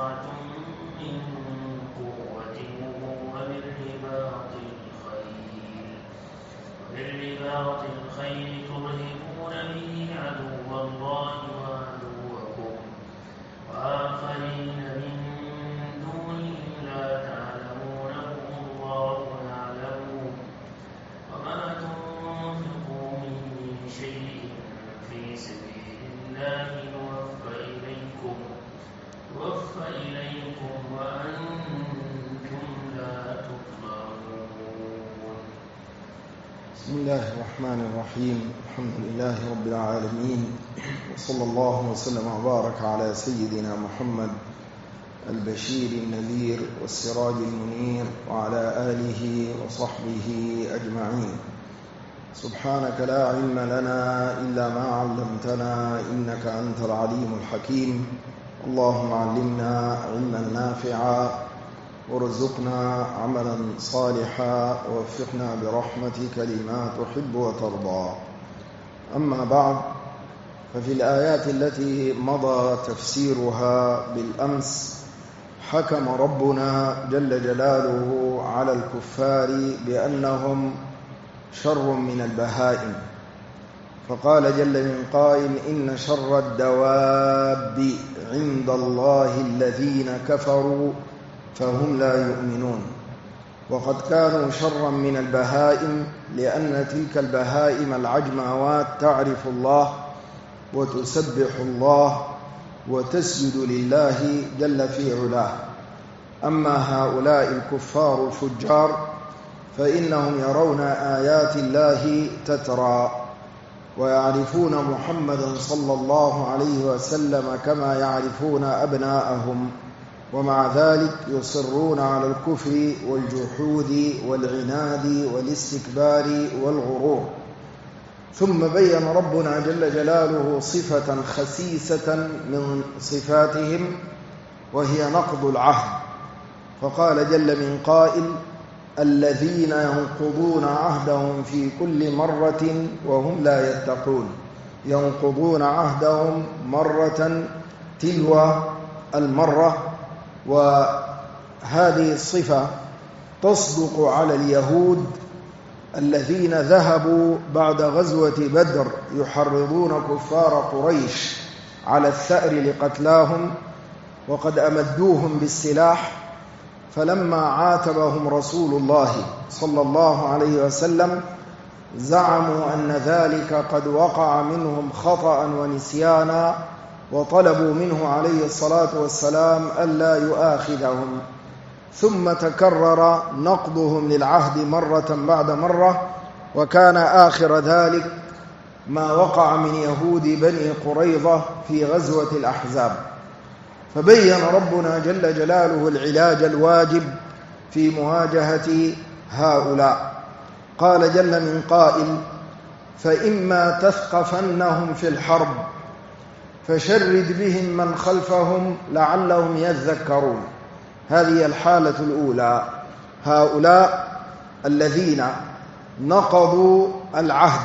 استطعتم من قوة ومن رباط الخيل ترهبون به عدو الله وعدوكم وآخرين من دونهم لا تعلمونهم الله يعلمون وما تنفقوا من شيء في سبيل الله يوفى إليكم وأنتم لا تظلمون. بسم الله الرحمن الرحيم. الحمد لله رب العالمين، وصلى الله وسلم وبارك على سيدنا محمد البشير النذير والسراج المنير وعلى آله وصحبه أجمعين. سبحانك لا علم لنا إلا ما علمتنا إنك أنت العليم الحكيم. اللهم علمنا علما نافعا وارزقنا عملا صالحا ووفقنا برحمتك لما تحب وترضى. أما بعد، ففي الآيات التي مضى تفسيرها بالأمس حكم ربنا جل جلاله على الكفار بأنهم شر من البهائم، فقال جل من قائل: إن شر الدواب عند الله الذين كفروا فهم لا يؤمنون. وقد كانوا شرا من البهائم لأن تلك البهائم العجماوات تعرف الله وتسبح الله وتسجد لله جل في علاه. أما هؤلاء الكفار الفجار فإنهم يرون آيات الله تترى ويعرفون محمدا صلى الله عليه وسلم كما يعرفون أبناءهم، ومع ذلك يصرون على الكفر والجحود والعناد والاستكبار والغرور. ثم بين ربنا جل جلاله صفة خسيسة من صفاتهم وهي نقض العهد، فقال جل من قائل: الذين ينقضون عهدهم في كل مرة وهم لا يتقون. ينقضون عهدهم مرة تلو المرة. وهذه الصفة تصدق على اليهود الذين ذهبوا بعد غزوة بدر يحرضون كفار قريش على الثأر لقتلاهم، وقد أمدوهم بالسلاح، فلما عاتبهم رسول الله صلى الله عليه وسلم زعموا أن ذلك قد وقع منهم خطأ ونسيانا، وطلبوا منه عليه الصلاة والسلام ألا يؤاخذهم. ثم تكرر نقضهم للعهد مرة بعد مرة، وكان آخر ذلك ما وقع من يهود بني قريظة في غزوة الأحزاب. فبين ربنا جل جلاله العلاج الواجب في مواجهة هؤلاء. قال جل من قائل: فإما تثقفنهم في الحرب فشرد بهم من خلفهم لعلهم يذكرون. هذه الحالة الأولى، هؤلاء الذين نقضوا العهد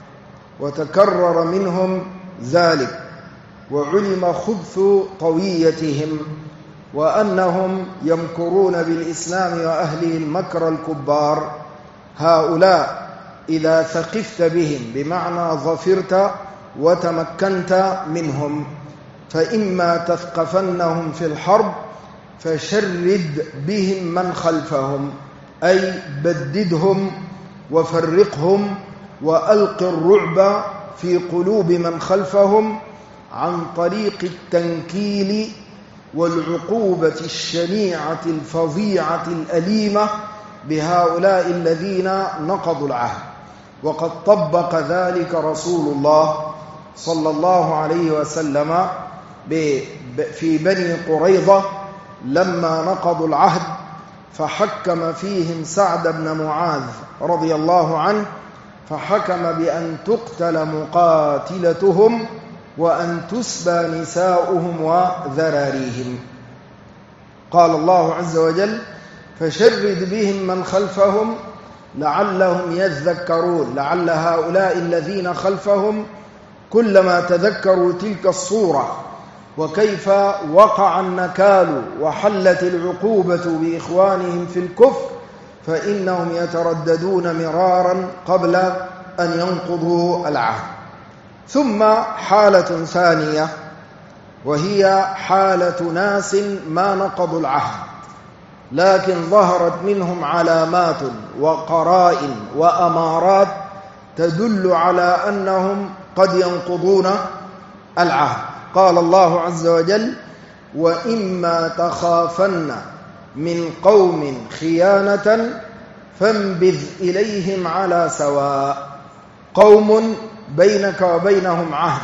وتكرر منهم ذلك وعلم خبث طويتهم وأنهم يمكرون بالإسلام وأهله المكر الكبار. هؤلاء إذا ثقفت بهم بمعنى ظفرت وتمكنت منهم، فإما تثقفنهم في الحرب فشرد بهم من خلفهم، أي بددهم وفرقهم وألق الرعب في قلوب من خلفهم عن طريق التنكيل والعقوبة الشنيعة الفظيعة الأليمة بهؤلاء الذين نقضوا العهد. وقد طبق ذلك رسول الله صلى الله عليه وسلم في بني قريظة لما نقضوا العهد، فحكم فيهم سعد بن معاذ رضي الله عنه، فحكم بأن تقتل مقاتلتهم وأن تسبى نساؤهم وذراريهم. قال الله عز وجل: فشرد بهم من خلفهم لعلهم يذكرون. لعل هؤلاء الذين خلفهم كلما تذكروا تلك الصورة وكيف وقع النكال وحلت العقوبة بإخوانهم في الكفر، فإنهم يترددون مرارا قبل أن ينقضوا العهد. ثم حالة ثانية، وهي حالة ناس ما نقضوا العهد لكن ظهرت منهم علامات وقرائن وأمارات تدل على أنهم قد ينقضون العهد. قال الله عز وجل: وإما تخافن من قوم خيانة فانبذ إليهم على سواء. قوم بينك وبينهم عهد،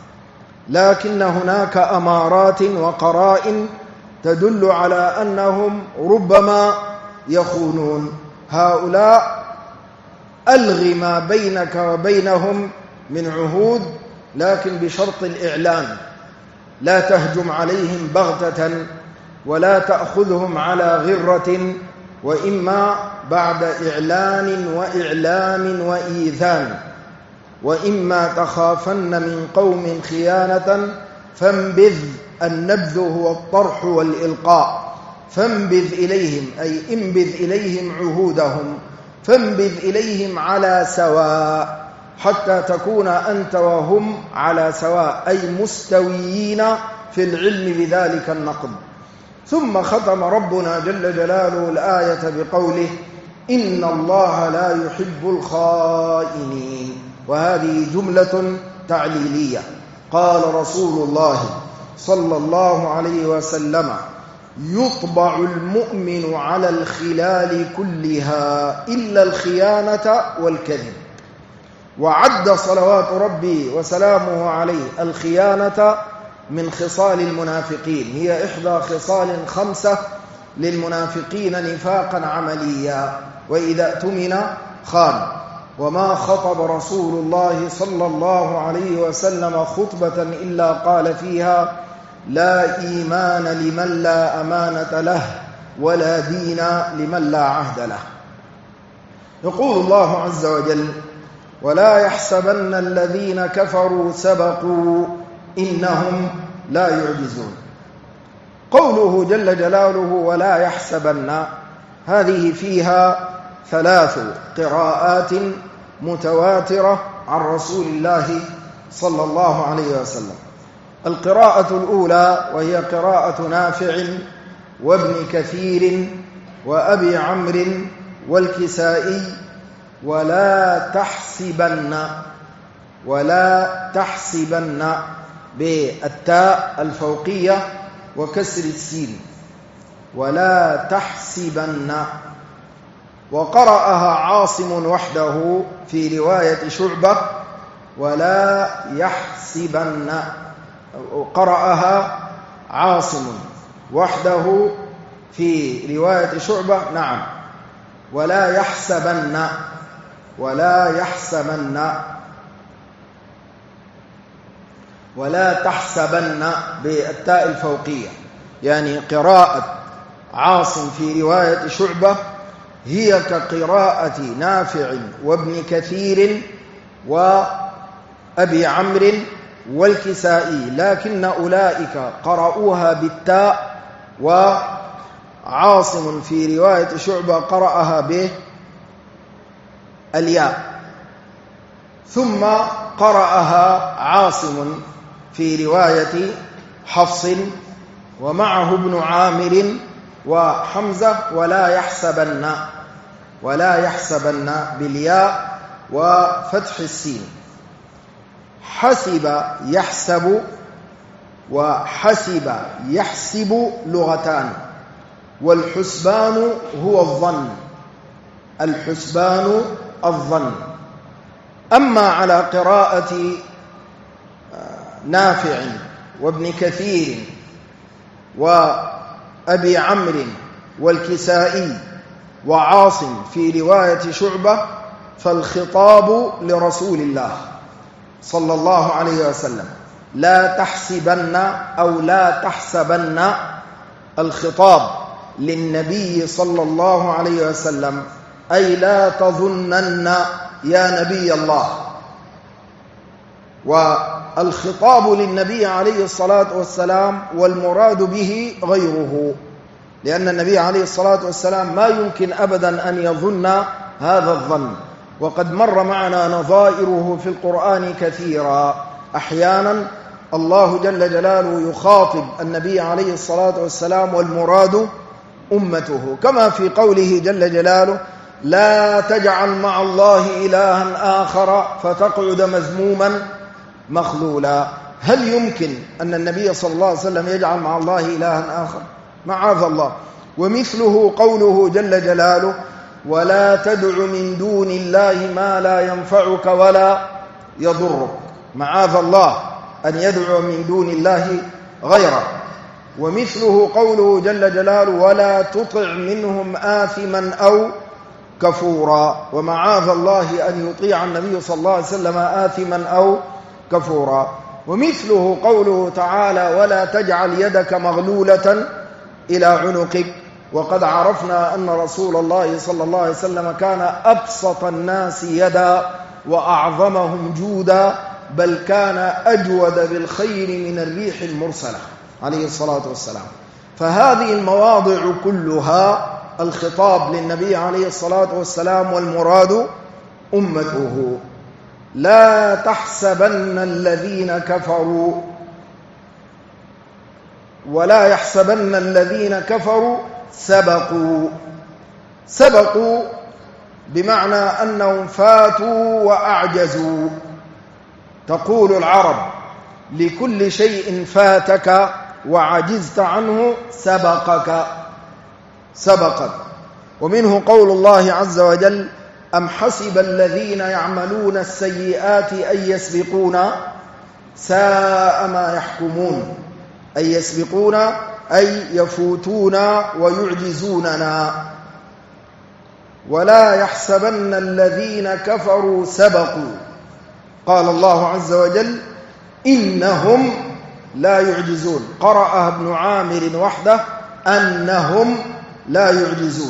لكن هناك أمارات وقرائن تدل على أنهم ربما يخونون. هؤلاء ألغ ما بينك وبينهم من عهود، لكن بشرط الإعلان، لا تهجم عليهم بغتة ولا تأخذهم على غرة، وإما بعد إعلان وإعلام وإيذان. وإما تخافن من قوم خيانة فانبذ، النبذ هو الطرح والإلقاء، فانبذ إليهم أي انبذ إليهم عهودهم، فانبذ إليهم على سواء، حتى تكون أنت وهم على سواء، أي مستويين في العلم بذلك النقض. ثم ختم ربنا جل جلاله الآية بقوله: إن الله لا يحب الخائنين. وهذه جملة تعليلية. قال رسول الله صلى الله عليه وسلم: يطبع المؤمن على الخلال كلها إلا الخيانة والكذب. وعد صلوات ربي وسلامه عليه الخيانة من خصال المنافقين، هي إحدى خصال 5 للمنافقين نفاقا عمليا: وإذا اؤتمن خان. وما خطب رسول الله صلى الله عليه وسلم خطبة إلا قال فيها: لا إيمان لمن لا أمانة له، ولا دين لمن لا عهد له. يقول الله عز وجل: ولا يحسبن الذين كفروا سبقوا إنهم لا يعجزون. قوله جل جلاله ولا يحسبن، هذه فيها 3 قراءات متواترة عن رسول الله صلى الله عليه وسلم. القراءة الأولى وهي قراءة نافع وابن كثير وأبي عمرو والكسائي: ولا تحسبن بالتاء الفوقية وكسر السين، ولا تحسبن. وقرأها عاصم وحده في رواية شعبة: ولا يحسبن. قرأها عاصم وحده في رواية شعبة، نعم، ولا يحسبن، ولا يحسبن، ولا تحسبن بالتاء الفوقية. يعني قراءة عاصم في رواية شعبة هي كقراءة نافع وابن كثير وأبي عمرو والكسائي، لكن أولئك قرأوها بالتاء، وعاصم في رواية شعبة قرأها بالياء. ثم قرأها عاصم في رواية حفص ومعه ابن عامر وحمزة: ولا يحسبن، ولا يحسبن بالياء وفتح السين. حسب يحسب وحسب يحسب لغتان، والحسبان هو الظن، الحسبان الظن. أما على قراءة نافع وابن كثير وأبي عمرو والكسائي وعاصم في رواية شعبة، فالخطاب لرسول الله صلى الله عليه وسلم: لا تحسبن أو لا تحسبن. الخطاب للنبي صلى الله عليه وسلم، أي لا تظنن يا نبي الله. الخطاب للنبي عليه الصلاة والسلام والمراد به غيره، لأن النبي عليه الصلاة والسلام ما يمكن أبدا أن يظن هذا الظن، وقد مر معنا نظائره في القرآن كثيرا. أحيانا الله جل جلاله يخاطب النبي عليه الصلاة والسلام والمراد أمته، كما في قوله جل جلاله: لا تجعل مع الله إلها آخر فتقعد مذموما مخذولا. هل يمكن أن النبي صلى الله عليه وسلم يجعل مع الله إلها آخر؟ معاذ الله. ومثله قوله جل جلاله: ولا تدع من دون الله ما لا ينفعك ولا يضرك. معاذ الله أن يدعو من دون الله غيره. ومثله قوله جل جلاله: ولا تطع منهم آثما أو كفورا. ومعاذ الله أن يطيع النبي صلى الله عليه وسلم آثما أو كفورا. ومثله قوله تعالى: ولا تجعل يدك مغلولة إلى عنقك. وقد عرفنا أن رسول الله صلى الله عليه وسلم كان أبسط الناس يدا وأعظمهم جودا، بل كان أجود بالخير من الريح المرسلة عليه الصلاة والسلام. فهذه المواضع كلها الخطاب للنبي عليه الصلاة والسلام والمراد أمته. لا تحسبن الذين كفروا، ولا يحسبن الذين كفروا سبقوا بمعنى أنهم فاتوا وأعجزوا. تقول العرب: لكل شيء فاتك وعجزت عنه سبقك. ومنه قول الله عز وجل: أم حسب الذين يعملون السيئات أن يسبقونا ساء ما يحكمون. أن يسبقونا أي يفوتونا ويعجزوننا. ولا يحسبن الذين كفروا سبقوا. قال الله عز وجل: إنهم لا يعجزون. قرأها ابن عامر وحده: أنهم لا يعجزون.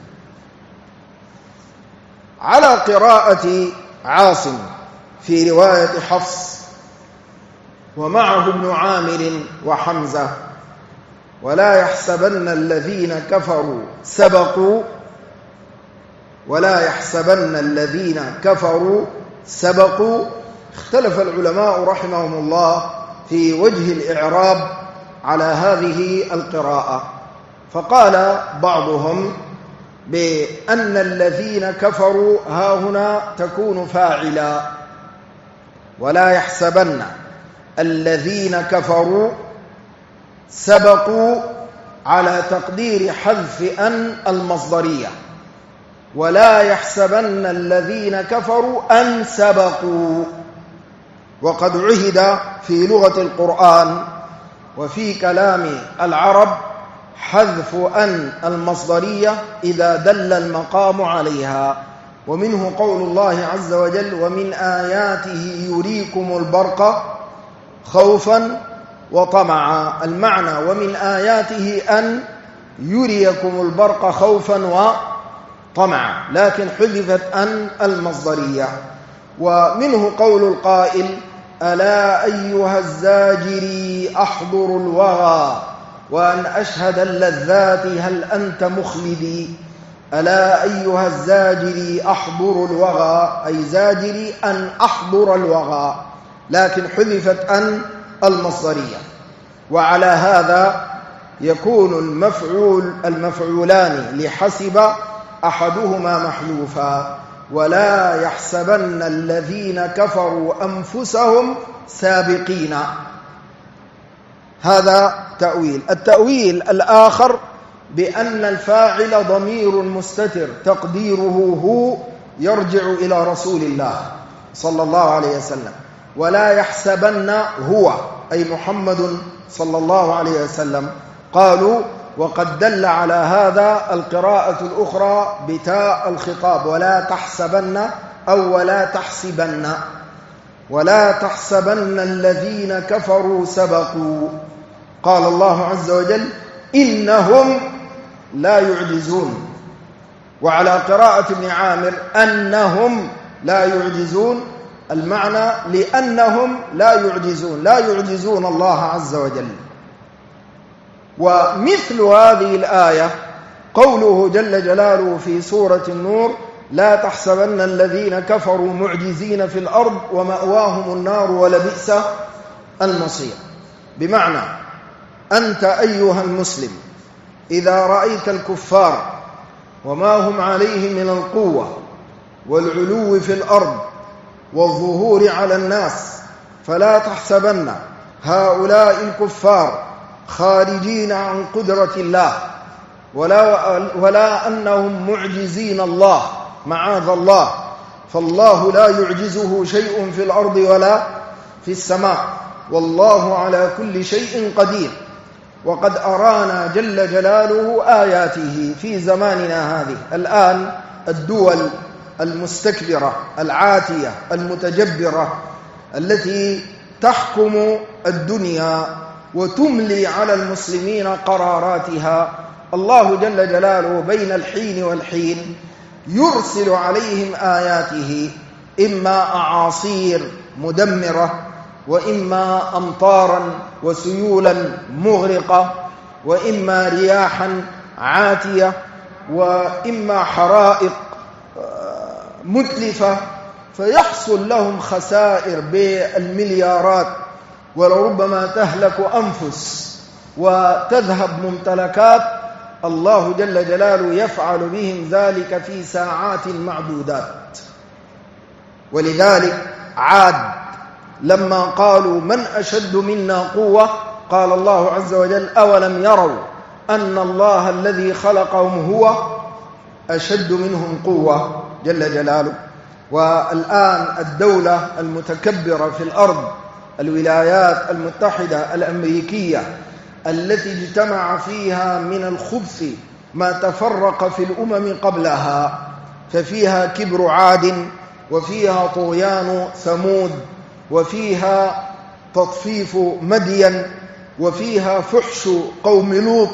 على قراءة عاصم في رواية حفص، ومعه ابن عامر وحمزة: ولا يحسبن الذين كفروا سبقوا. ولا يحسبن الذين كفروا سبقوا. اختلف العلماء رحمهم الله في وجه الإعراب على هذه القراءة، فقال بعضهم بأن الذين كفروا ها هنا تكون فاعلا. ولا يحسبن الذين كفروا سبقوا على تقدير حذف أن المصدرية. ولا يحسبن الذين كفروا أن سبقوا. وقد عهد في لغة القرآن وفي كلام العرب حذف أن المصدرية إذا دل المقام عليها. ومنه قول الله عز وجل: ومن آياته يريكم البرق خوفا وطمعا. المعنى: ومن آياته أن يريكم البرق خوفا وطمعا، لكن حذفت أن المصدرية. ومنه قول القائل: ألا أيها الزاجري أحضر الوغى وأن أشهد اللذات هل أنت مخلدي. ألا أيها الزاجري أحضر الوغى، أي زاجري أن أحضر الوغى، لكن حذفت أن المصدرية. وعلى هذا يكون المفعولان لحسب أحدهما محذوفا. ولا يحسبن الذين كفروا أنفسهم سابقين. هذا تأويل. التأويل الآخر بأن الفاعل ضمير مستتر تقديره هو يرجع إلى رسول الله صلى الله عليه وسلم. ولا يحسبن هو أي محمد صلى الله عليه وسلم. قالوا: وقد دل على هذا القراءة الأخرى بتاء الخطاب: ولا تحسبن أو ولا تحسبن. ولا تحسبن الذين كفروا سبقوا. قال الله عز وجل: إنهم لا يعجزون. وعلى قراءة ابن عامر: أنهم لا يعجزون، المعنى لأنهم لا يعجزون الله عز وجل. ومثل هذه الآية قوله جل جلاله في سورة النور: لا تحسبن الذين كفروا معجزين في الأرض ومأواهم النار ولبئس المصير. بمعنى أنت أيها المسلم إذا رأيت الكفار وما هم عليه من القوة والعلو في الأرض والظهور على الناس، فلا تحسبن هؤلاء الكفار خارجين عن قدرة الله ولا أنهم معجزين الله، معاذ الله، فالله لا يعجزه شيء في الأرض ولا في السماء، والله على كل شيء قدير. وقد أرانا جل جلاله آياته في زماننا هذه. الآن الدول المستكبرة العاتية المتجبرة التي تحكم الدنيا وتملي على المسلمين قراراتها، الله جل جلاله بين الحين والحين يرسل عليهم آياته، إما أعاصير مدمرة، وإما أمطارا وسيولا مغرقة، وإما رياحا عاتية، وإما حرائق متلفة، فيحصل لهم خسائر بالمليارات، ولربما تهلك أنفس وتذهب ممتلكات. الله جل جلاله يفعل بهم ذلك في ساعات معدودات. ولذلك عاد لما قالوا: من أشد منا قوة؟ قال الله عز وجل: أولم يروا أن الله الذي خلقهم هو أشد منهم قوة جل جلاله. والآن الدولة المتكبرة في الأرض، الولايات المتحدة الأمريكية، التي اجتمع فيها من الخبث ما تفرق في الأمم قبلها، ففيها كبر عاد، وفيها طغيان ثمود، وفيها تطفيف مدين، وفيها فحش قوم لوط،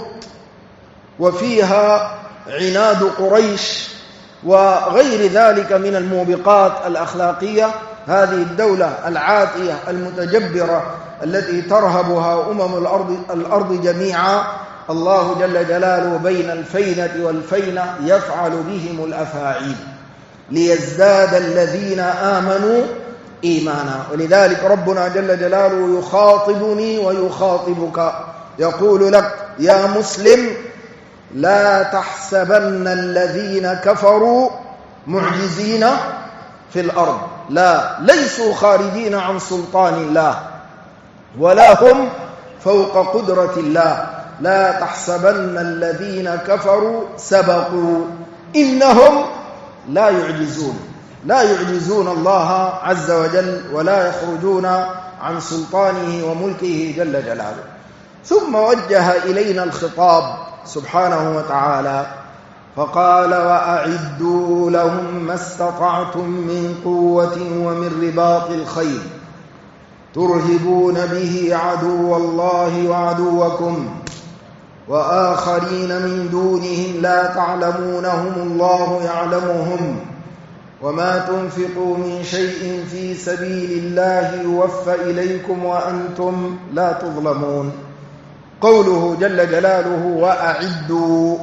وفيها عناد قريش، وغير ذلك من الموبقات الأخلاقية. هذه الدولة العاتية المتجبرة التي ترهبها الأرض جميعا، الله جل جلاله بين الفينة والفينة يفعل بهم الأفاعيل ليزداد الذين آمنوا إيمانا. ولذلك ربنا جل جلاله يخاطبني ويخاطبك، يقول لك: يا مسلم، لا تحسبن الذين كفروا معجزين في الأرض، لا، ليسوا خارجين عن سلطان الله ولا هم فوق قدرة الله. لا تحسبن الذين كفروا سبقوا، إنهم لا يعجزون الله عز وجل ولا يخرجون عن سلطانه وملكه جل جلاله. ثم وجه إلينا الخطاب سبحانه وتعالى فقال: وأعدوا لهم ما استطعتم من قوة ومن رباط الخيل ترهبون به عدو الله وعدوكم وآخرين من دونهم لا تعلمونهم الله يعلمهم وما تنفقوا من شيء في سبيل الله يوفى إليكم وأنتم لا تظلمون. قوله جل جلاله: وأعدوا،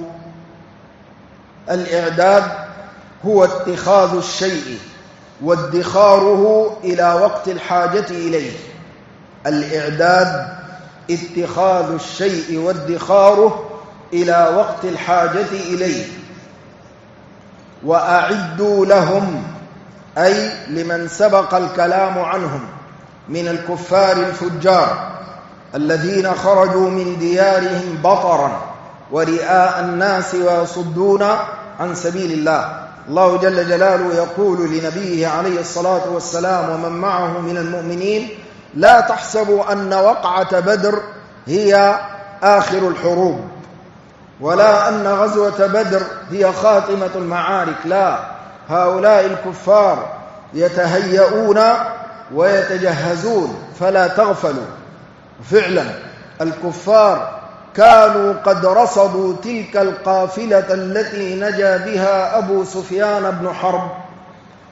الإعداد هو اتخاذ الشيء وادخاره إلى وقت الحاجة إليه. الإعداد اتخاذ الشيء وادخاره إلى وقت الحاجة إليه. وأعدوا لهم أي لمن سبق الكلام عنهم من الكفار الفجار الذين خرجوا من ديارهم بطرا ورئاء الناس ويصدون عن سبيل الله. الله جل جلاله يقول لنبيه عليه الصلاة والسلام ومن معه من المؤمنين: لا تحسبوا أن وقعة بدر هي آخر الحروب، ولا أن غزوة بدر هي خاتمة المعارك، لا، هؤلاء الكفار يتهيئون ويتجهزون، فلا تغفلوا. فعلا الكفار كانوا قد رصدوا تلك القافلة التي نجا بها أبو سفيان بن حرب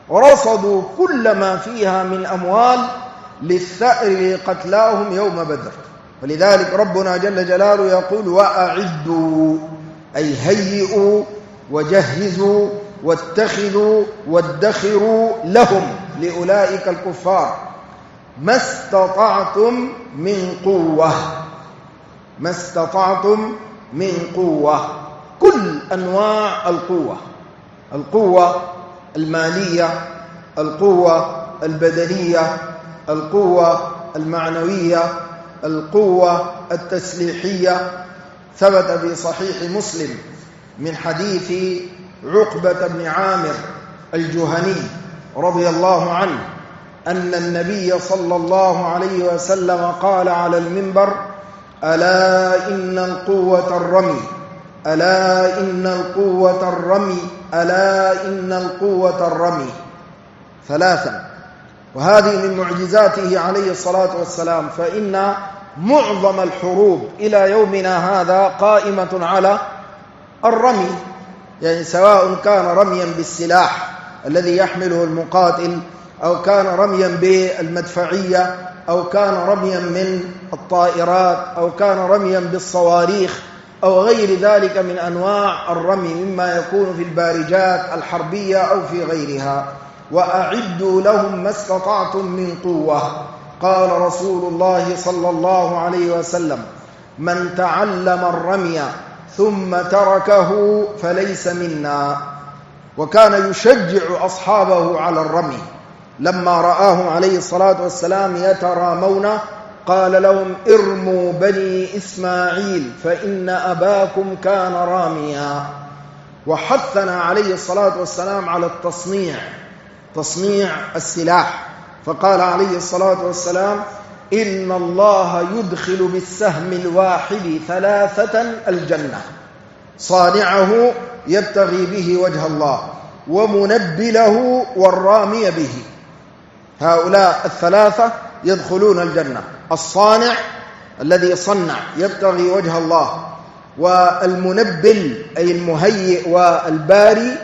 رصدوا كل ما فيها من أموال للثأر لقتلاهم يوم بدر. ولذلك ربنا جل جلاله يقول وأعدوا، أي هيئوا وجهزوا واتخذوا وادخروا لهم، لأولئك الكفار، ما استطعتم من قوة. ما استطعتم من قوة، كل أنواع القوة، القوة المالية، القوة البدنية، القوة المعنوية، القوة التسليحية. ثبت في صحيح مسلم من حديث عقبة بن عامر الجهني رضي الله عنه أن النبي صلى الله عليه وسلم قال على المنبر: ألا إن القوة الرمي، ألا إن القوة الرمي، ألا إن القوة الرمي، ثلاثا. وهذه من معجزاته عليه الصلاة والسلام، فإن معظم الحروب إلى يومنا هذا قائمة على الرمي، يعني سواء كان رميا بالسلاح الذي يحمله المقاتل، أو كان رميا بالمدفعية، أو كان رميا من الطائرات، أو كان رميا بالصواريخ، أو غير ذلك من أنواع الرمي مما يكون في البارجات الحربية أو في غيرها. وأعدوا لهم ما استطعتم من قوة. قال رسول الله صلى الله عليه وسلم: من تعلم الرمي ثم تركه فليس منا. وكان يشجع أصحابه على الرمي. لما رآهم عليه الصلاة والسلام يترامون قال لهم: ارموا بني إسماعيل فإن أباكم كان راميا. وحثنا عليه الصلاة والسلام على تصنيع السلاح، فقال عليه الصلاة والسلام: إن الله يدخل بالسهم الواحد 3 الجنة، صانعه يبتغي به وجه الله، ومنبله والرامي به. هؤلاء 3 يدخلون الجنة: الصانع الذي صنع يبتغي وجه الله، والمنبل أي المهيئ والباري،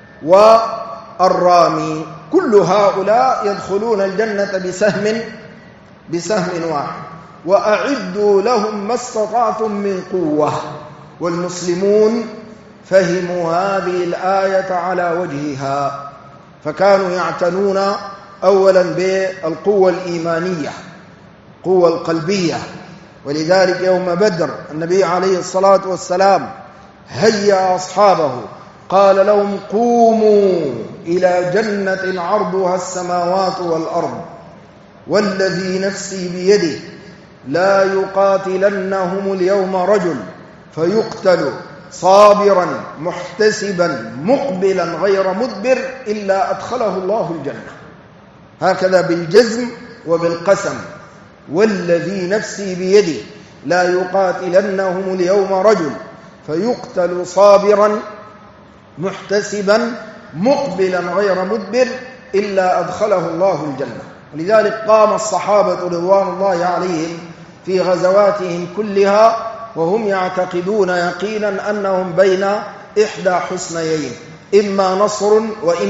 والرامي. كل هؤلاء يدخلون الجنة بسهم واحد. وأعدوا لهم ما استطعتم من قوة. والمسلمون فهموا هذه الآية على وجهها، فكانوا يعتنون أولا بالقوة الإيمانية، القوة القلبية. ولذلك يوم بدر النبي عليه الصلاة والسلام هيأ أصحابه، قال لهم: قوموا إلى جنة عرضها السماوات والأرض والذي نفسي بيده لا يقاتلنهم اليوم رجل فيقتل صابرا محتسبا مقبلا غير مدبر إلا أدخله الله الجنة. هكذا بالجزم وبالقسم: والذي نفسي بيده لا يقاتلنهم اليوم رجل فيقتل صابرا محتسبا مقبلا غير مدبر إلا أدخله الله الجنة. لذلك قام الصحابة رضوان الله عليهم في غزواتهم كلها وهم يعتقدون يقينا أنهم بين إحدى حسنيين: إما نصر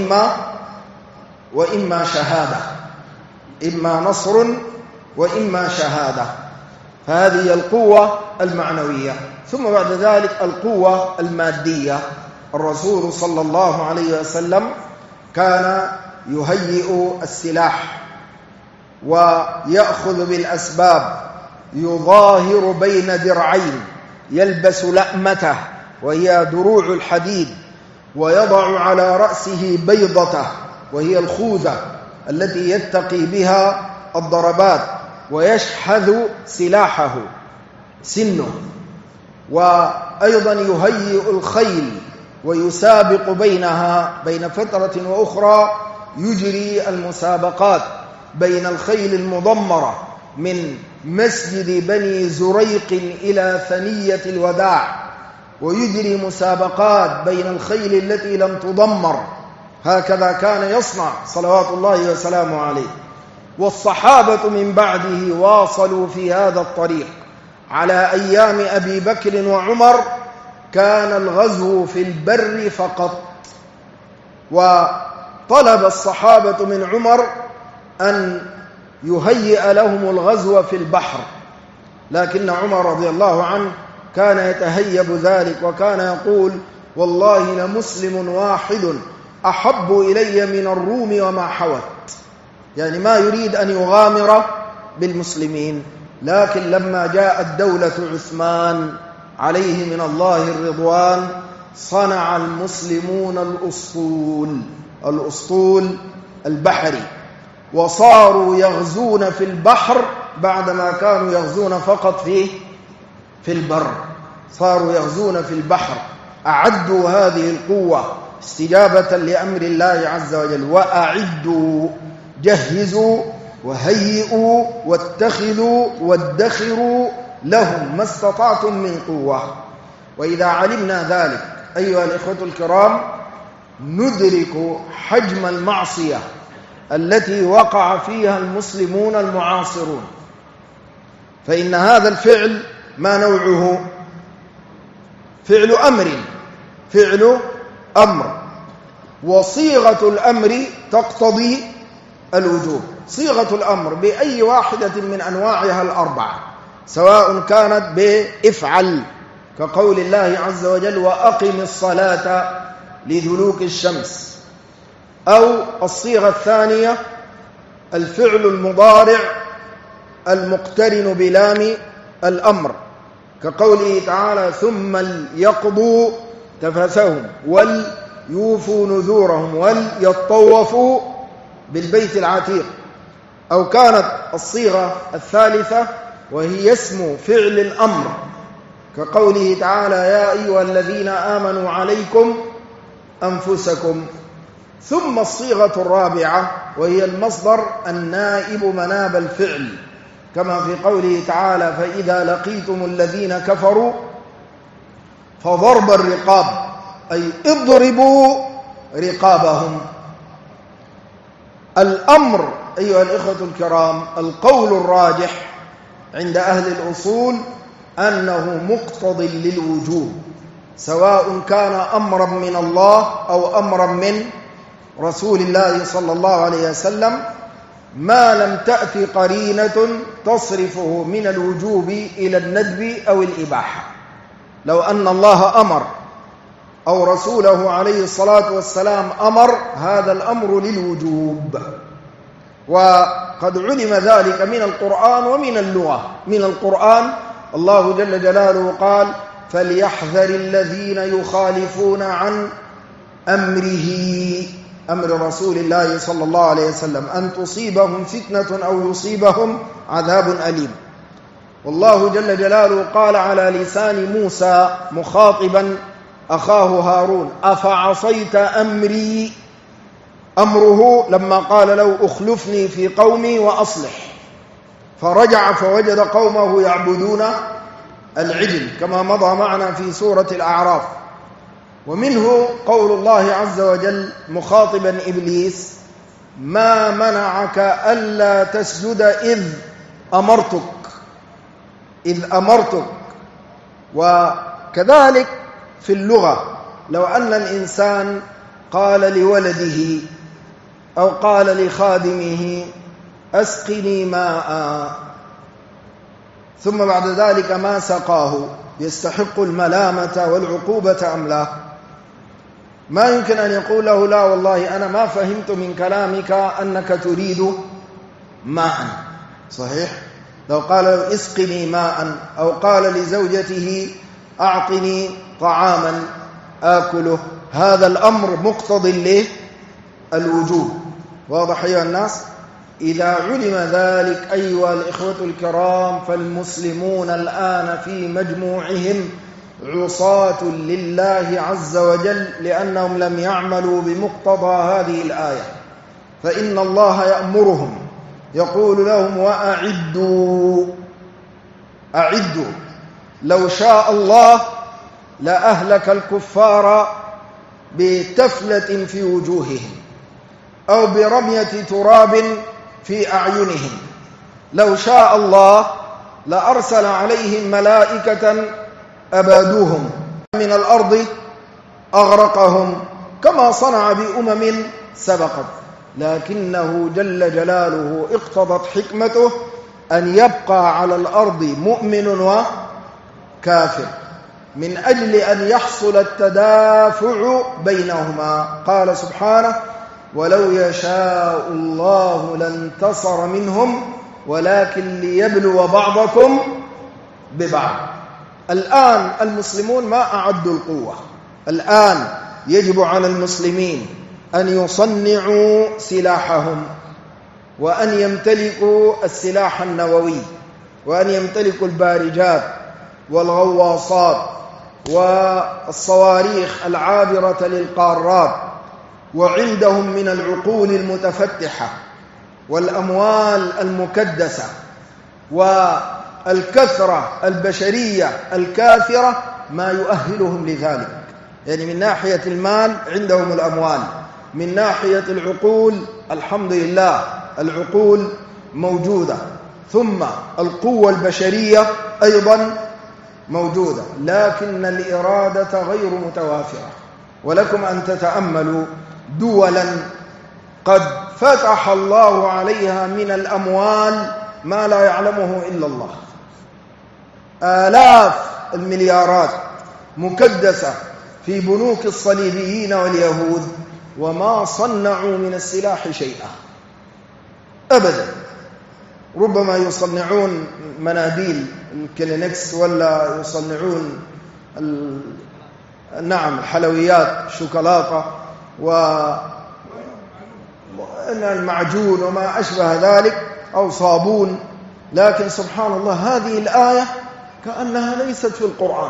وإما شهادة، إما نصر وإما شهادة. فهذه القوة المعنوية. ثم بعد ذلك القوة المادية. الرسول صلى الله عليه وسلم كان يهيئ السلاح ويأخذ بالأسباب، يظاهر بين درعين، يلبس لأمته وهي دروع الحديد، ويضع على رأسه بيضته وهي الخوذة التي يتقي بها الضربات، ويشحذ سلاحه سنه، وأيضا يهيئ الخيل ويسابق بينها بين فترة وأخرى، يجري المسابقات بين الخيل المضمرة من مسجد بني زريق إلى ثنية الوداع، ويجري مسابقات بين الخيل التي لم تضمر. هكذا كان يصنع صلوات الله وسلامه عليه. والصحابة من بعده واصلوا في هذا الطريق. على أيام أبي بكر وعمر كان الغزو في البر فقط، طلب الصحابة من عمر أن يهيئ لهم الغزو في البحر، لكن عمر رضي الله عنه كان يتهيب ذلك، وكان يقول: والله لمسلم واحد أحب إلي من الروم وما حوت، يعني ما يريد أن يغامر بالمسلمين. لكن لما جاءت دولة عثمان عليه من الله الرضوان صنع المسلمون الأسطول البحري، وصاروا يغزون في البحر بعدما كانوا يغزون فقط في البر، صاروا يغزون في البحر. أعدوا هذه القوة استجابة لأمر الله عز وجل، وأعدوا، جهزوا وهيئوا واتخذوا وادخروا لهم ما استطعتم من قوة. وإذا علمنا ذلك أيها الإخوة الكرام ندرك حجم المعصية التي وقع فيها المسلمون المعاصرون. فإن هذا الفعل ما نوعه؟ فعل أمر، وصيغة الأمر تقتضي الوجوب. صيغة الأمر بأي واحدة من أنواعها الأربعة، سواء كانت بإفعل كقول الله عز وجل: وأقم الصلاة لدلوك الشمس، أو الصيغة الثانية الفعل المضارع المقترن بلام الأمر كقوله تعالى: ثم ليقضوا تفثهم وليوفوا نذورهم وليطوفوا بالبيت العتيق. أو كانت الصيغة الثالثة وهي اسم فعل الأمر كقوله تعالى: يا أيها الذين آمنوا عليكم أنفسكم. ثم الصيغة الرابعة وهي المصدر النائب مناب الفعل كما في قوله تعالى: فإذا لقيتم الذين كفروا فضرب الرقاب، أي اضربوا رقابهم. الأمر أيها الإخوة الكرام القول الراجح عند أهل الأصول أنه مقتض للوجوب، سواء كان أمرا من الله أو أمرا من رسول الله صلى الله عليه وسلم، ما لم تأتي قرينة تصرفه من الوجوب إلى الندب أو الإباحة. لو أن الله أمر أو رسوله عليه الصلاة والسلام أمر، هذا الأمر للوجوب، وقد علم ذلك من القرآن ومن اللغة. من القرآن الله جل جلاله قال: فليحذر الذين يخالفون عن أمره، أمر رسول الله صلى الله عليه وسلم، أن تصيبهم فتنة أو يصيبهم عذاب أليم. والله جل جلاله قال على لسان موسى مخاطبا أخاه هارون: أفعصيت أمري، أمره لما قال له: أخلفني في قومي وأصلح، فرجع فوجد قومه يعبدون العجل كما مضى معنا في سورة الأعراف. ومنه قول الله عز وجل مخاطبا إبليس: ما منعك ألا تسجد إذ أمرتك. وكذلك في اللغة لو أن الإنسان قال لولده أو قال لخادمه: أسقني ماء، ثم بعد ذلك ما سقاه، يستحق الملامة والعقوبة أم لا؟ ما يمكن أن يقول له: لا والله أنا ما فهمت من كلامك أنك تريد ماء. صحيح؟ لو قال له: اسقني ماء، أو قال لزوجته: أعطني طعاما آكله، هذا الأمر مقتض للوجوب. واضح أيها الناس؟ إذا علم ذلك أيها الإخوة الكرام فالمسلمون الآن في مجموعهم عصاة لله عز وجل، لأنهم لم يعملوا بمقتضى هذه الآية. فإن الله يأمرهم، يقول لهم: أعدوا. لو شاء الله لأهلك الكفار بتفلة في وجوههم أو برمية تراب في أعينهم. لو شاء الله لأرسل عليهم ملائكة أبادوهم من الأرض أغرقهم، كما صنع بأمم سبقت، لكنه جل جلاله اقتضت حكمته أن يبقى على الأرض مؤمن وكافر من أجل أن يحصل التدافع بينهما. قال سبحانه: ولو يشاء الله لانتصر منهم ولكن ليبلو بعضكم ببعض. الآن المسلمون ما أعدوا القوة، الآن يجب على المسلمين أن يصنعوا سلاحهم، وأن يمتلكوا السلاح النووي، وأن يمتلكوا البارجات والغواصات والصواريخ العابرة للقارات، وعندهم من العقول المتفتحة والأموال المكدسة والكثرة البشرية الكاثرة ما يؤهلهم لذلك. يعني من ناحية المال عندهم الأموال، من ناحية العقول الحمد لله العقول موجودة، ثم القوة البشرية أيضا موجودة، لكن الإرادة غير متوافرة. ولكم أن تتأملوا دولا قد فتح الله عليها من الأموال ما لا يعلمه إلا الله، آلاف المليارات مكدسة في بنوك الصليبيين واليهود، وما صنعوا من السلاح شيئا أبدا. ربما يصنعون مناديل الكلينكس، ولا يصنعون الحلويات شوكولاتة والمعجون وما أشبه ذلك، أو صابون. لكن سبحان الله هذه الآية كأنها ليست في القرآن،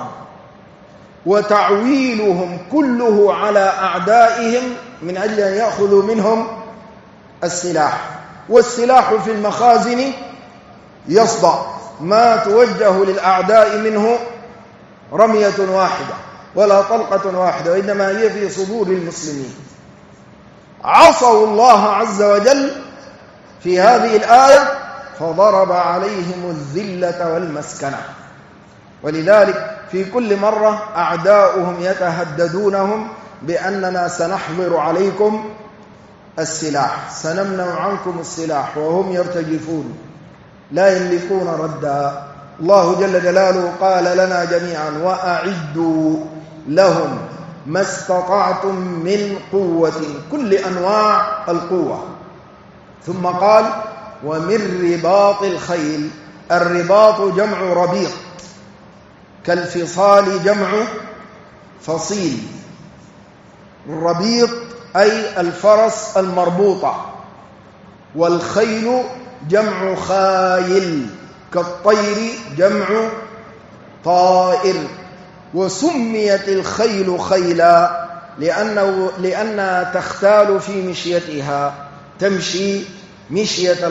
وتعويلهم كله على أعدائهم من أجل أن يأخذوا منهم السلاح. والسلاح في المخازن يصدع، ما توجه للأعداء منه رمية واحدة ولا طلقة واحدة، وإنما هي في صدور المسلمين. عصوا الله عز وجل في هذه الآية فضرب عليهم الذلة والمسكنة. ولذلك في كل مرة أعداؤهم يتهددونهم بأننا سنحظر عليكم السلاح، سنمنع عنكم السلاح، وهم يرتجفون لا يملكون ردا. الله جل جلاله قال لنا جميعا: وأعدوا لهم ما استطعتم من قوة، كل أنواع القوة. ثم قال: ومن رباط الخيل. الرباط جمع ربيط، كالفصال جمع فصيل. الربيط أي الفرس المربوطة، والخيل جمع خايل، كالطير جمع طائر. وسميت الخيل خيلا لأنها تختال في مشيتها، تمشي مشية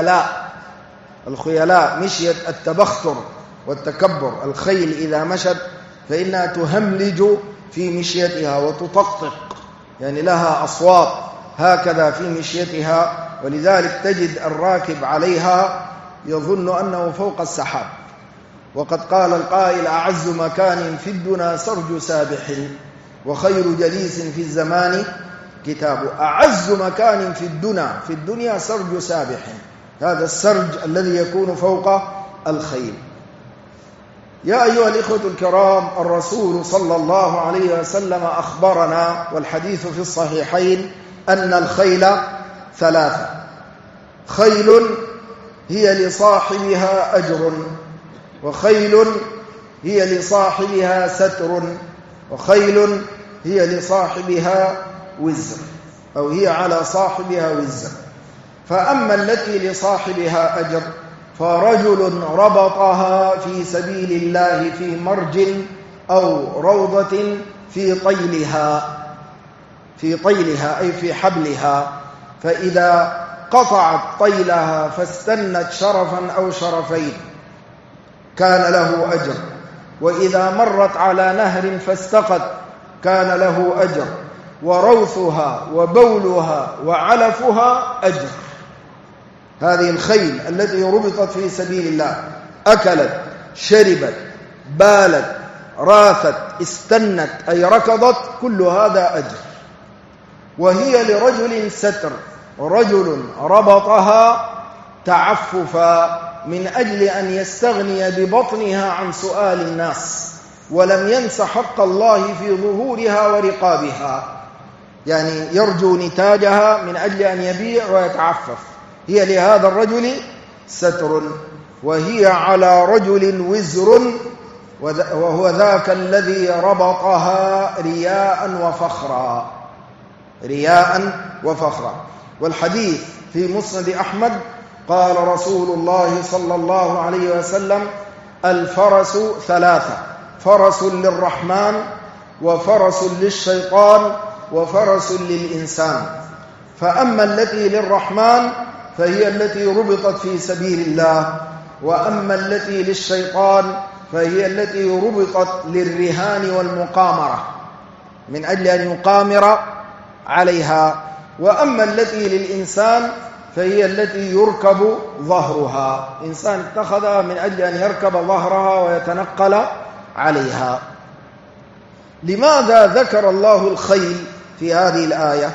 الخيلاء مشية التبختر والتكبر. الخيل إذا مشت فإنها تهملج في مشيتها وتطقطق، يعني لها أصوات هكذا في مشيتها، ولذلك تجد الراكب عليها يظن أنه فوق السحاب. وقد قال القائل: أعز مكان في الدنا سرج سابح، وخير جليس في الزمان كتاب. أعز مكان في الدنيا سرج سابح، هذا السرج الذي يكون فوق الخيل. يا أيها الإخوة الكرام، الرسول صلى الله عليه وسلم أخبرنا، والحديث في الصحيحين، أن الخيل ثلاثة: خيل هي لصاحبها أجر، وخيل هي لصاحبها ستر، وخيل هي لصاحبها وزر، أو هي على صاحبها وزر. فأما التي لصاحبها أجر فرجل ربطها في سبيل الله في مرج أو روضة في طيلها أي في حبلها، فإذا قطعت طيلها فاستنت شرفا أو شرفين كان له أجر، وإذا مرت على نهر فاستقت كان له أجر، وروثها وبولها وعلفها أجر. هذه الخيل التي ربطت في سبيل الله، أكلت، شربت، بالت، راثت، استنت أي ركضت، كل هذا أجر. وهي لرجل ستر، رجل ربطها تعففا من أجل أن يستغني ببطنها عن سؤال الناس، ولم ينس حق الله في ظهورها ورقابها، يعني يرجو نتاجها من أجل أن يبيع ويتعفف. هي لهذا الرجل ستر، وهي على رجل وزر، وهو ذاك الذي ربطها رياء وفخرا. والحديث في مسند أحمد قال رسول الله صلى الله عليه وسلم: الفرس ثلاثة، فرس للرحمن، وفرس للشيطان، وفرس للإنسان. فأما التي للرحمن فهي التي ربطت في سبيل الله، وأما التي للشيطان فهي التي ربطت للرهان والمقامرة من أجل أن يقامر عليها، وأما التي للإنسان فهي التي يركب ظهرها، إنسان اتخذها من أجل أن يركب ظهرها ويتنقل عليها. لماذا ذكر الله الخيل في هذه الآية؟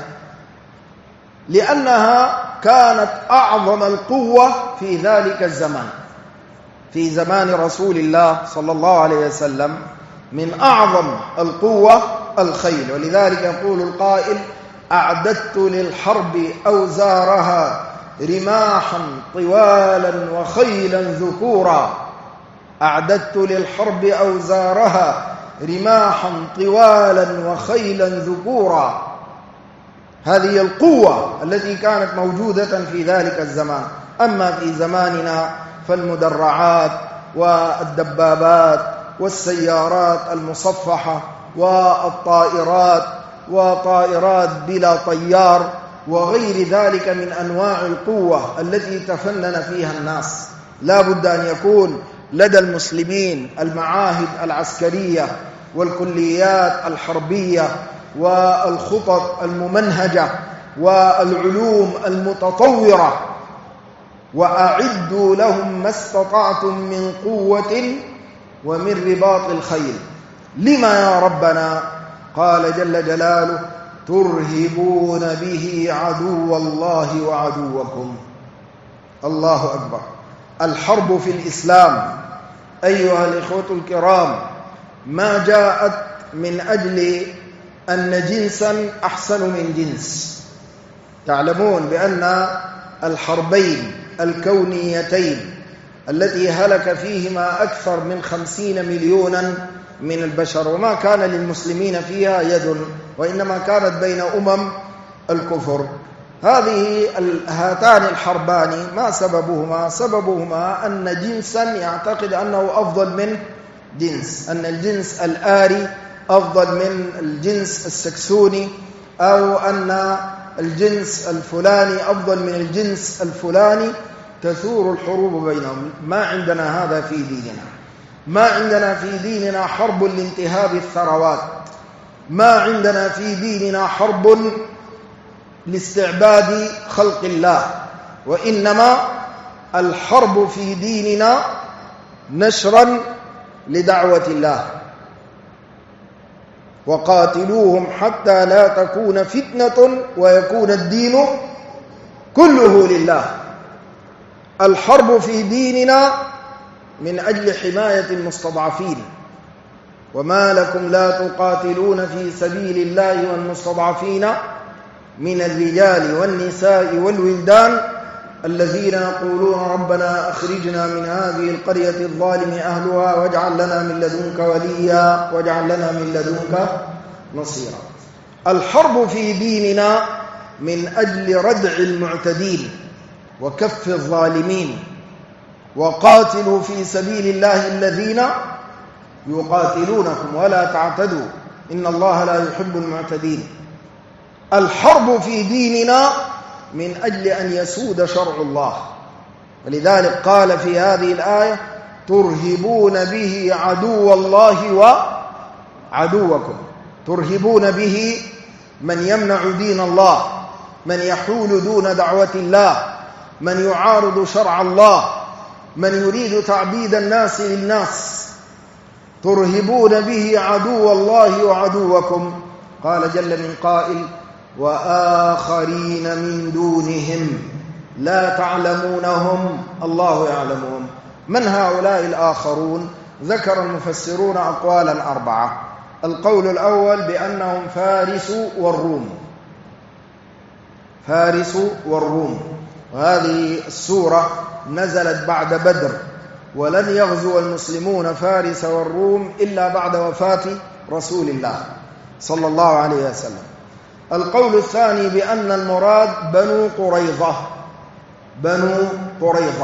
لأنها كانت أعظم القوة في ذلك الزمان، في زمان رسول الله صلى الله عليه وسلم من أعظم القوة الخيل. ولذلك يقول القائل: أعددت للحرب أوزارها رماحا طوالا وخيلا ذكورا. أعددت للحرب أوزارها رماحا طوالا وخيلا ذكورا. هذه القوة التي كانت موجودة في ذلك الزمان. أما في زماننا فالمدرعات والدبابات والسيارات المصفحة والطائرات وطائرات بلا طيار وغير ذلك من أنواع القوة التي تفنن فيها الناس. لا بد أن يكون لدى المسلمين المعاهد العسكرية والكليات الحربية والخطط الممنهجة والعلوم المتطورة، وأعدوا لهم ما استطعتم من قوة ومن رباط الخيل. لما يا ربنا؟ قال جل جلاله: ترهبون به عدو الله وعدوكم. الله أكبر. الحرب في الإسلام أيها الإخوة الكرام ما جاءت من أجل أن جنسا أحسن من جنس. تعلمون بأن الحربين الكونيتين التي هلك فيهما أكثر من 50 مليونا من البشر، وما كان للمسلمين فيها يد، وإنما كانت بين الكفر. هاتان الحربان ما سببهما؟ سببهما أن جنسا يعتقد أنه أفضل من جنس، أن الجنس الآري أفضل من الجنس السكسوني، أو أن الجنس الفلاني أفضل من الجنس الفلاني، تثور الحروب بينهم. ما عندنا هذا في ديننا. ما عندنا في ديننا حرب لانتهاب الثروات، ما عندنا في ديننا حرب لاستعباد خلق الله، وإنما الحرب في ديننا نشرا لدعوة الله. وقاتلوهم حتى لا تكون فتنة ويكون الدين كله لله. الحرب في ديننا من أجل حماية المستضعفين. وما لكم لا تقاتلون في سبيل الله والمستضعفين من الرجال والنساء والولدان الذين يقولون ربنا أخرجنا من هذه القرية الظالم أهلها واجعل لنا من لدنك وليا واجعل لنا من لدنك نصيرا. الحرب في ديننا من أجل ردع المعتدين وكف الظالمين. وقاتلوا في سبيل الله الذين يقاتلونكم ولا تعتدوا إن الله لا يحب المعتدين. الحرب في ديننا من أجل أن يسود شرع الله. ولذلك قال في هذه الآية: ترهبون به عدو الله وعدوكم. ترهبون به من يمنع دين الله، من يحول دون دعوة الله، من يعارض شرع الله، من يريد تعبيد الناس للناس. ترهبون به عدو الله وعدوكم. قال جل من قائل: وآخرين من دونهم لا تعلمونهم الله يعلمهم. من هؤلاء الآخرون؟ ذكر المفسرون أقوالا 4. القول الأول بأنهم فارس والروم، فارس والروم، وهذه السورة نزلت بعد بدر، ولن يغزو المسلمون فارس والروم إلا بعد وفاة رسول الله صلى الله عليه وسلم. القول الثاني بأن المراد بنو قريظة، بنو قريظة،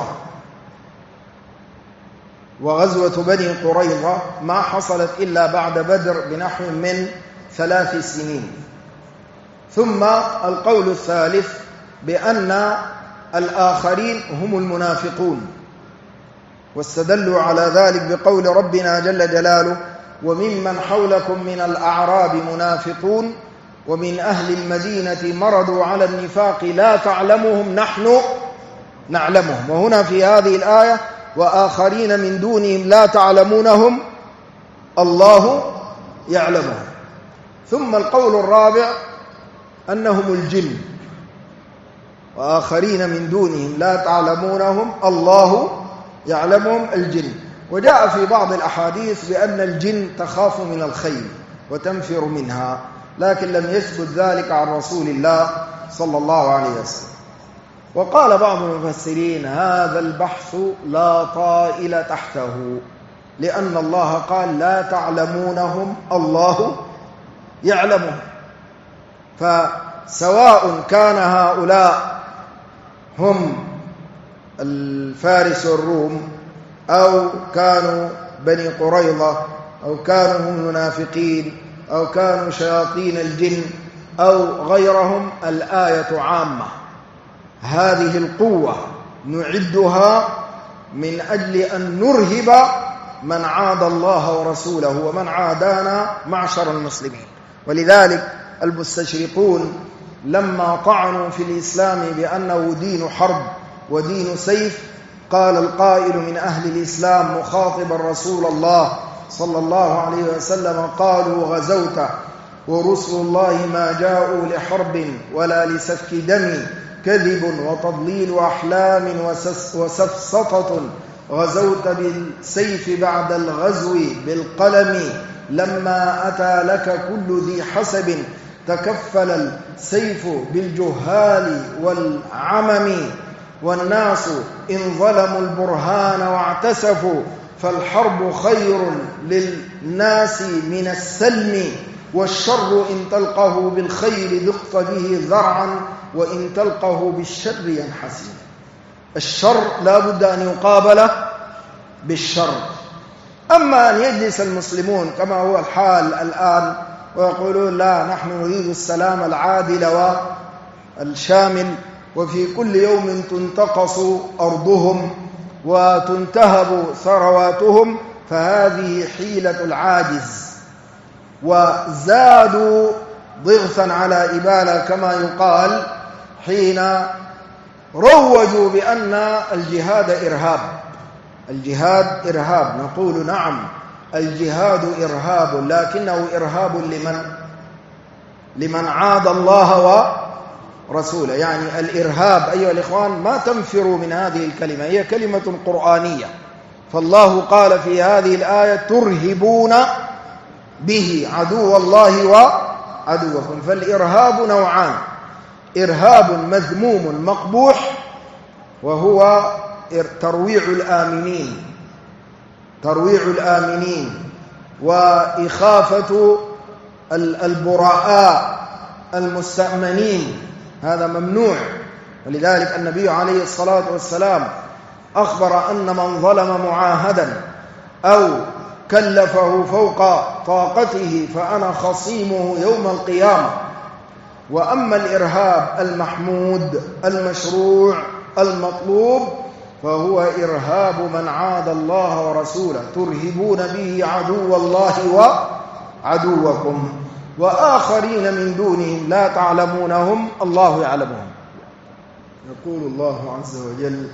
وغزوة بني قريظة ما حصلت إلا بعد بدر بنحو من 3 سنين. ثم القول الثالث بأن الآخرين هم المنافقون، واستدلوا على ذلك بقول ربنا جل جلاله: وممن حولكم من الأعراب منافقون ومن أهل المدينة مرضوا على النفاق لا تعلمهم نحن نعلمهم. وهنا في هذه الآية: وآخرين من دونهم لا تعلمونهم الله يعلمهم. ثم القول الرابع أنهم الجن، وآخرين من دونهم لا تعلمونهم الله يعلمهم الجن. وجاء في بعض الأحاديث بأن الجن تخاف من الخيل وتنفر منها، لكن لم يثبت ذلك عن رسول الله صلى الله عليه وسلم. وقال بعض المفسرين: هذا البحث لا طائل تحته، لأن الله قال: لا تعلمونهم الله يعلمهم. فسواء كان هؤلاء هم الفارس والروم، أو كانوا بني قريظة، أو كانوا هم المنافقين، أو كانوا شياطين الجن، أو غيرهم، الآية عامة. هذه القوة نعدها من أجل أن نرهب من عاد الله ورسوله ومن عادانا معشر المسلمين. ولذلك المستشرقون لما طعنوا في الإسلام بأنه دين حرب ودين سيف، قال القائل من أهل الإسلام مخاطبا رسول الله صلى الله عليه وسلم: قالوا غزوت ورسل الله ما جاءوا لحرب ولا لسفك دم، كذب وتضليل أحلام وسفسطة، غزوت بالسيف بعد الغزو بالقلم، لما أتى لك كل ذي حسب، تكفل السيف بالجهال والعمم، والناس إن ظلموا البرهان واعتسفوا، فالحرب خير للناس من السلم، والشر إن تلقه بالخير ذقت به ذرعا، وإن تلقه بالشر ينحسن. الشر لا بد أن يقابل بالشر. أما أن يجلس المسلمون كما هو الحال الآن ويقولون: لا، نحن نريد السلام العادل والشامل، وفي كل يوم تنتقص أرضهم وتنتهب ثرواتهم، فهذه حيلة العاجز. وزادوا ضغثا على إبالة كما يقال حين روجوا بأن الجهاد إرهاب. الجهاد إرهاب. نقول: نعم، الجهاد إرهاب، لكنه إرهاب لمن عاد الله ورسوله. يعني الإرهاب أيها الإخوان ما تنفروا من هذه الكلمة، هي كلمة قرآنية. فالله قال في هذه الآية: ترهبون به عدو الله وعدوكم. فالإرهاب نوعان: إرهاب مذموم مقبوح، وهو ترويع الآمنين وإخافة البراء المستأمنين، هذا ممنوع. ولذلك النبي عليه الصلاة والسلام أخبر أن من ظلم معاهدا أو كلفه فوق طاقته فأنا خصيمه يوم القيامة. وأما الإرهاب المحمود المشروع المطلوب فهو إرهاب من عاد الله ورسوله، ترهبون به عدو الله وعدوكم، وآخرين من دونهم لا تعلمونهم الله يعلمهم. يقول الله عز وجل: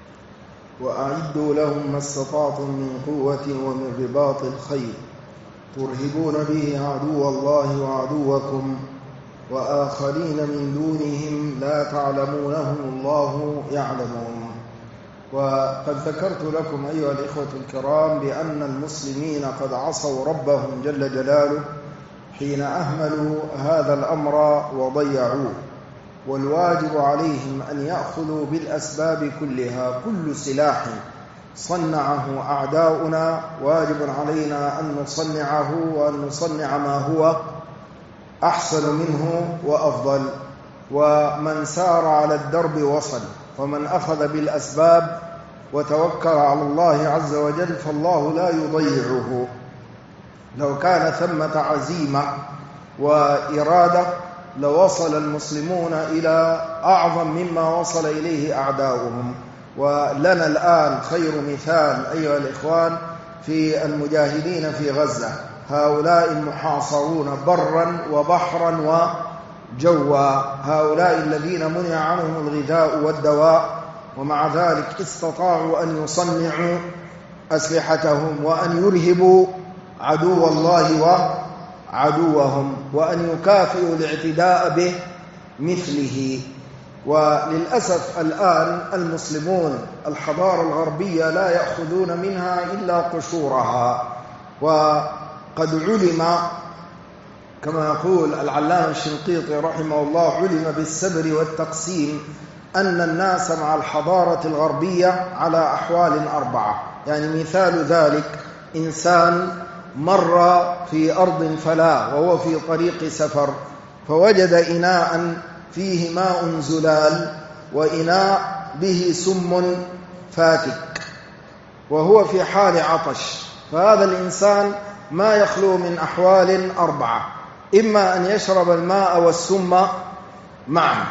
وأعدوا لهم ما استطعتم من قوة ومن رباط الخيل ترهبون به عدو الله وعدوكم وآخرين من دونهم لا تعلمونهم الله يعلمهم. وقد ذكرت لكم أيها الإخوة الكرام بأن المسلمين قد عصوا ربهم جل جلاله حين أهملوا هذا الأمر وضيعوه، والواجب عليهم أن يأخذوا بالأسباب كلها. كل سلاح صنعه أعداؤنا واجب علينا أن نصنعه وأن نصنع ما هو أحسن منه وأفضل. ومن سار على الدرب وصل، ومن أخذ بالأسباب وتوكل على الله عز وجل فالله لا يضيعه. لو كان ثمة عزيمة وإرادة لوصل المسلمون إلى أعظم مما وصل إليه أعداؤهم. ولنا الآن خير مثال أيها الإخوان في المجاهدين في غزة، هؤلاء المحاصرون برا وبحرا وجوا، هؤلاء الذين منع عنهم الغذاء والدواء، ومع ذلك استطاعوا أن يصنعوا أسلحتهم وأن يرهبوا عدو الله وعدوهم وأن يكافئوا الاعتداء به مثله. وللأسف الآن المسلمون الحضارة الغربية لا يأخذون منها إلا قشورها. وقد علم كما يقول العلامة الشنقيطي رحمه الله علم بالسبر والتقسيم أن الناس مع الحضارة الغربية على أحوال 4. يعني مثال ذلك إنسان مر في أرض فلاة وهو في طريق سفر فوجد إناء فيه ماء زلال وإناء به سم فاتك وهو في حال عطش، فهذا الإنسان ما يخلو من أحوال 4: إما أن يشرب الماء والسم معا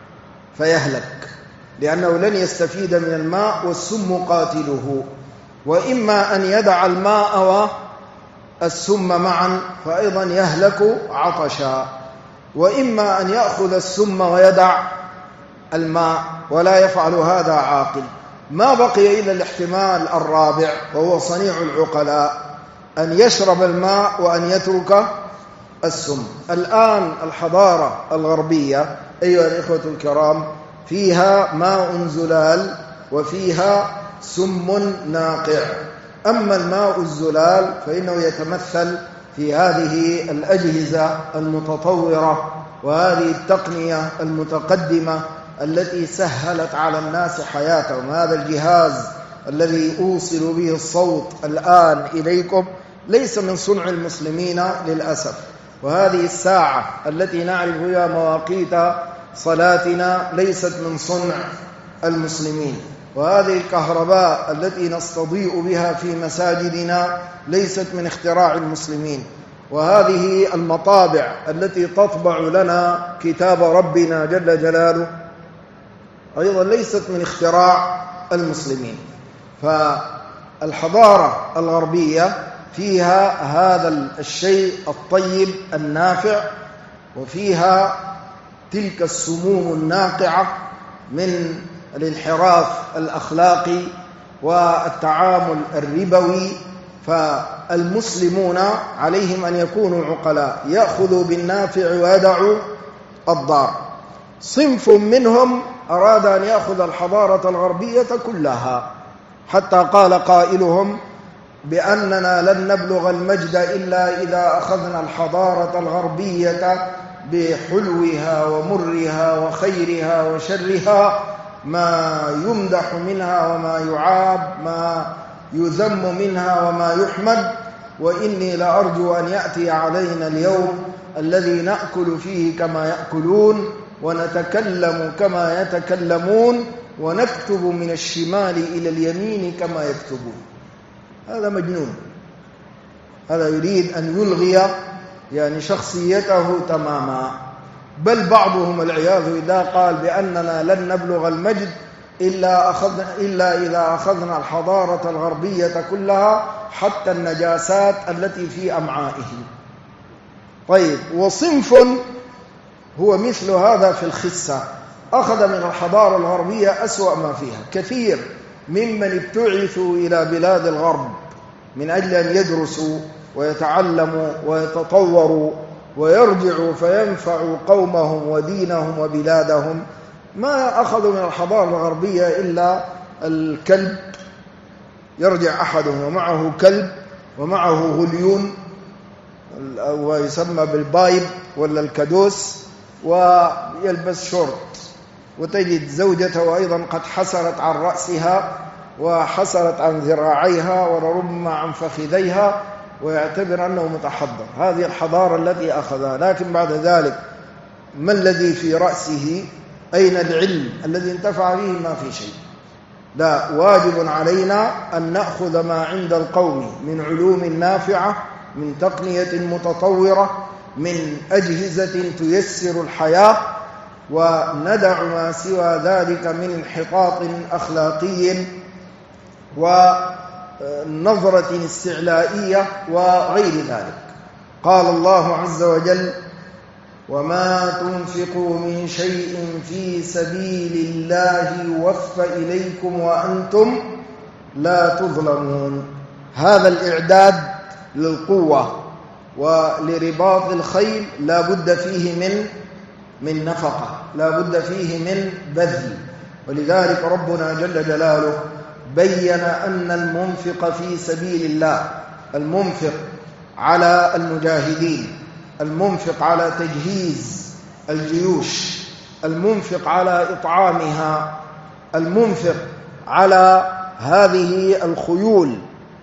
فيهلك لأنه لن يستفيد من الماء والسم قاتله، وإما أن يدع الماء والسم معا فأيضا يهلك عطشا، وإما أن يأخذ السم ويدع الماء ولا يفعل هذا عاقل. ما بقي إلا الاحتمال الرابع وهو صنيع العقلاء، أن يشرب الماء وأن يترك السم. الآن الحضارة الغربية أيها الإخوة الكرام فيها ماء زلال وفيها سم ناقع. أما الماء الزلال فإنه يتمثل في هذه الأجهزة المتطورة وهذه التقنية المتقدمة التي سهلت على الناس حياتهم. هذا الجهاز الذي أوصل به الصوت الآن إليكم ليس من صنع المسلمين للأسف، وهذه الساعة التي نعرف بها مواقيت صلاتنا ليست من صنع المسلمين، وهذه الكهرباء التي نستضيء بها في مساجدنا ليست من اختراع المسلمين، وهذه المطابع التي تطبع لنا كتاب ربنا جل جلاله أيضا ليست من اختراع المسلمين. فالحضارة الغربية فيها هذا الشيء الطيب النافع، وفيها تلك السموم الناقعة من الانحراف الأخلاقي والتعامل الربوي. فالمسلمون عليهم أن يكونوا عقلاء، يأخذوا بالنافع ويدعوا الضار. صنف منهم أراد أن يأخذ الحضارة الغربية كلها، حتى قال قائلهم بأننا لن نبلغ المجد إلا إذا أخذنا الحضارة الغربية بحلوها ومرها وخيرها وشرها، ما يمدح منها وما يعاب، ما يذم منها وما يحمد. وإني لأرجو أن يأتي علينا اليوم الذي نأكل فيه كما يأكلون ونتكلم كما يتكلمون ونكتب من الشمال إلى اليمين كما يكتبون. هذا مجنون، هذا يريد أن يلغي يعني شخصيته تماما. بل بعضهم العياذ بالله قال بأننا لن نبلغ المجد إلا إذا أخذنا الحضارة الغربية كلها حتى النجاسات التي في أمعائه. طيب، وصنف هو مثل هذا في الخسة، أخذ من الحضارة الغربية أسوأ ما فيها. كثير ممن ابتعثوا إلى بلاد الغرب من أجل أن يدرسوا ويتعلموا ويتطوروا ويرجعوا فينفعوا قومهم ودينهم وبلادهم. ما أخذوا من الحضارة الغربية إلا الكلب، يرجع أحدهم ومعه كلب ومعه غليون ويسمى بالبايب ولا الكدوس، ويلبس شورت، وتجد زوجته أيضا قد حسرت عن رأسها وحسرت عن ذراعيها ولربما عن فخذيها، ويعتبر أنه متحضر. هذه الحضارة التي أخذها. لكن بعد ذلك ما الذي في رأسه؟ أين العلم الذي انتفع به؟ ما في شيء. لا، واجب علينا أن نأخذ ما عند القوم من علوم نافعة، من تقنية متطورة، من أجهزة تيسر الحياة، وندع ما سوى ذلك من انحطاط أخلاقي ونظرة استعلائية وغير ذلك. قال الله عز وجل: وما تنفقوا من شيء في سبيل الله يوفى إليكم وأنتم لا تظلمون. هذا الإعداد للقوة ولرباط الخيل لا بد فيه من نفقة، لا بد فيه من بذل. ولذلك ربنا جل جلاله بين أن المنفق في سبيل الله، المنفق على المجاهدين، المنفق على تجهيز الجيوش، المنفق على إطعامها، المنفق على هذه الخيول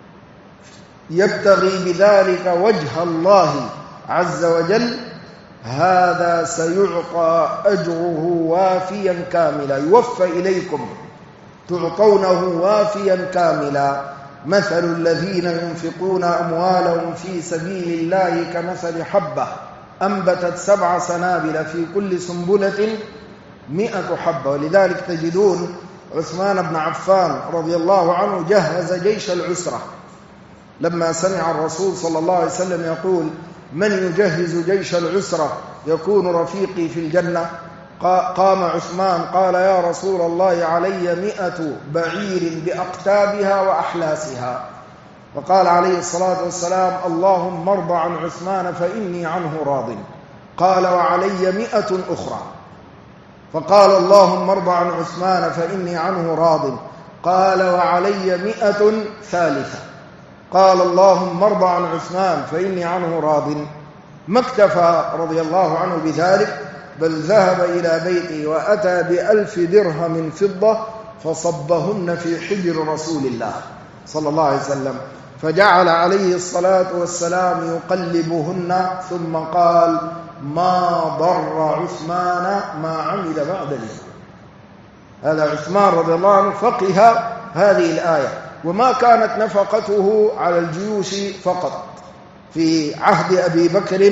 يبتغي بذلك وجه الله عز وجل، هذا سيعطى أجره وافيا كاملا. يوفى إليكم، تعطونه وافيا كاملا. مثل الذين ينفقون أموالهم في سبيل الله كمثل حبة أنبتت 7 سنابل في كل سنبلة 100 حبة. ولذلك تجدون عثمان بن عفان رضي الله عنه جهز جيش العسرة لما سمع الرسول صلى الله عليه وسلم يقول: من يجهز جيش العسرة يكون رفيقي في الجنة. قام عثمان قال: يا رسول الله، علي 100 بعير بأقتابها وأحلاسها. وقال عليه الصلاة والسلام: اللهم ارض عن عثمان فإني عنه راض. قال: وعلي 100 أخرى. فقال: اللهم ارض عن عثمان فإني عنه راض. قال: وعلي 100 ثالثة. قال: اللهم ارض عن عثمان فإني عنه راض. ما اكتفى رضي الله عنه بذلك، بل ذهب إلى بيته وأتى ب1000 درهم فضة فصبهن في حجر رسول الله صلى الله عليه وسلم، فجعل عليه الصلاة والسلام يقلبهن، ثم قال: ما ضر عثمان ما عمل بعد اليوم. هذا عثمان رضي الله عنه فقه هذه الآية. وما كانت نفقته على الجيوش فقط. في عهد أبي بكر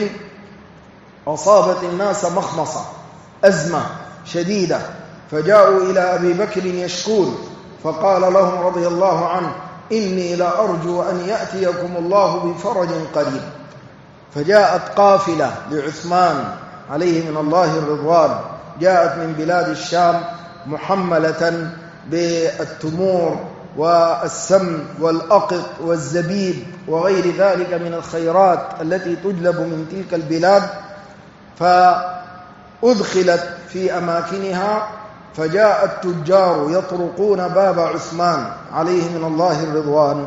أصابت الناس مخمصة، أزمة شديدة، فجاءوا إلى أبي بكر يشكون، فقال لهم رضي الله عنه: إني لأرجو أن يأتيكم الله بفرج قريب. فجاءت قافلة لعثمان عليه من الله الرضوان، جاءت من بلاد الشام محملة بالتمور والسمن والأقط والزبيب وغير ذلك من الخيرات التي تجلب من تلك البلاد، فأدخلت في أماكنها. فجاء التجار يطرقون باب عثمان عليه من الله الرضوان،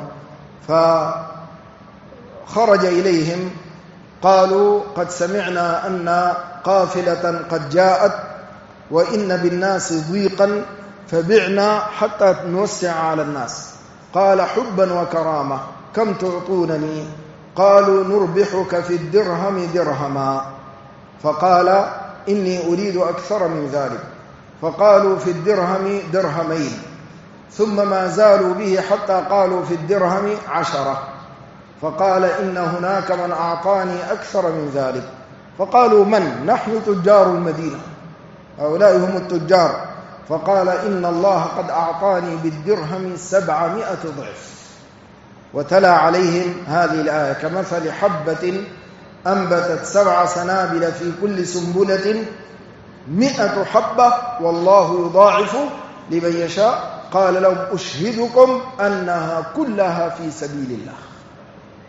فخرج إليهم قالوا: قد سمعنا أن قافلة قد جاءت وإن بالناس ضيقا، فبعنا حتى نوسع على الناس. قال: حبا وكرامة، كم تعطونني؟ قالوا: نربحك في الدرهم درهما. فقال: إني أريد أكثر من ذلك. فقالوا: في الدرهم درهمين. ثم ما زالوا به حتى قالوا: في الدرهم 10. فقال: إن هناك من أعطاني أكثر من ذلك. فقالوا: من؟ نحن تجار المدينة، هؤلاء هم التجار. فقال: إن الله قد أعطاني بالدرهم 700 ضعف. وتلا عليهم هذه الآية: كمثل حبة أنبتت 7 سنابل في كل سنبلة 100 حبة والله يضاعف لمن يشاء. قال لهم: أشهدكم أنها كلها في سبيل الله.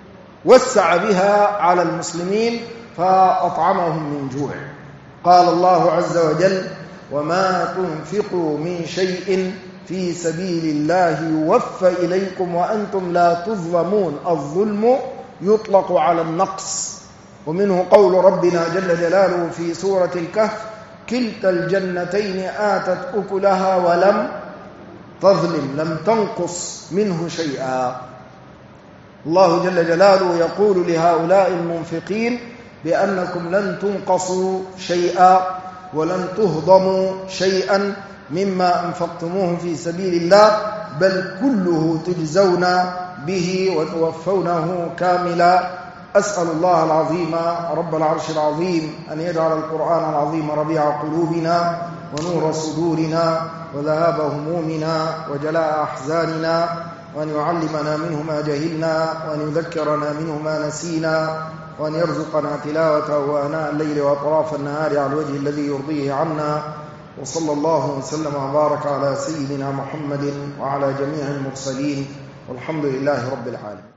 وسع بها على المسلمين فأطعمهم من جوع. قال الله عز وجل: وما تنفقوا من شيء في سبيل الله يوفى إليكم وأنتم لا تظلمون. الظلم يطلق على النقص. ومنه قول ربنا جل جلاله في سورة الكهف: كلتا الجنتين آتت أكلها ولم تظلم، لم تنقص منه شيئا. الله جل جلاله يقول لهؤلاء المنفقين بأنكم لن تنقصوا شيئا ولن تهضموا شيئا مما أنفقتموه في سبيل الله، بل كله تجزون به وتوفونه كاملا. أسأل الله العظيم رب العرش العظيم أن يجعل القرآن العظيم ربيع قلوبنا ونور صدورنا وذهاب همومنا وجلاء أحزاننا، وأن يعلمنا منه ما جهلنا، وأن يذكرنا منه ما نسينا، وأن يرزقنا تلاوته آناء الليل وأطراف النهار على الوجه الذي يرضيه عنا. وصلى الله وسلم وبارك على سيدنا محمد وعلى جميع المرسلين، والحمد لله رب العالمين.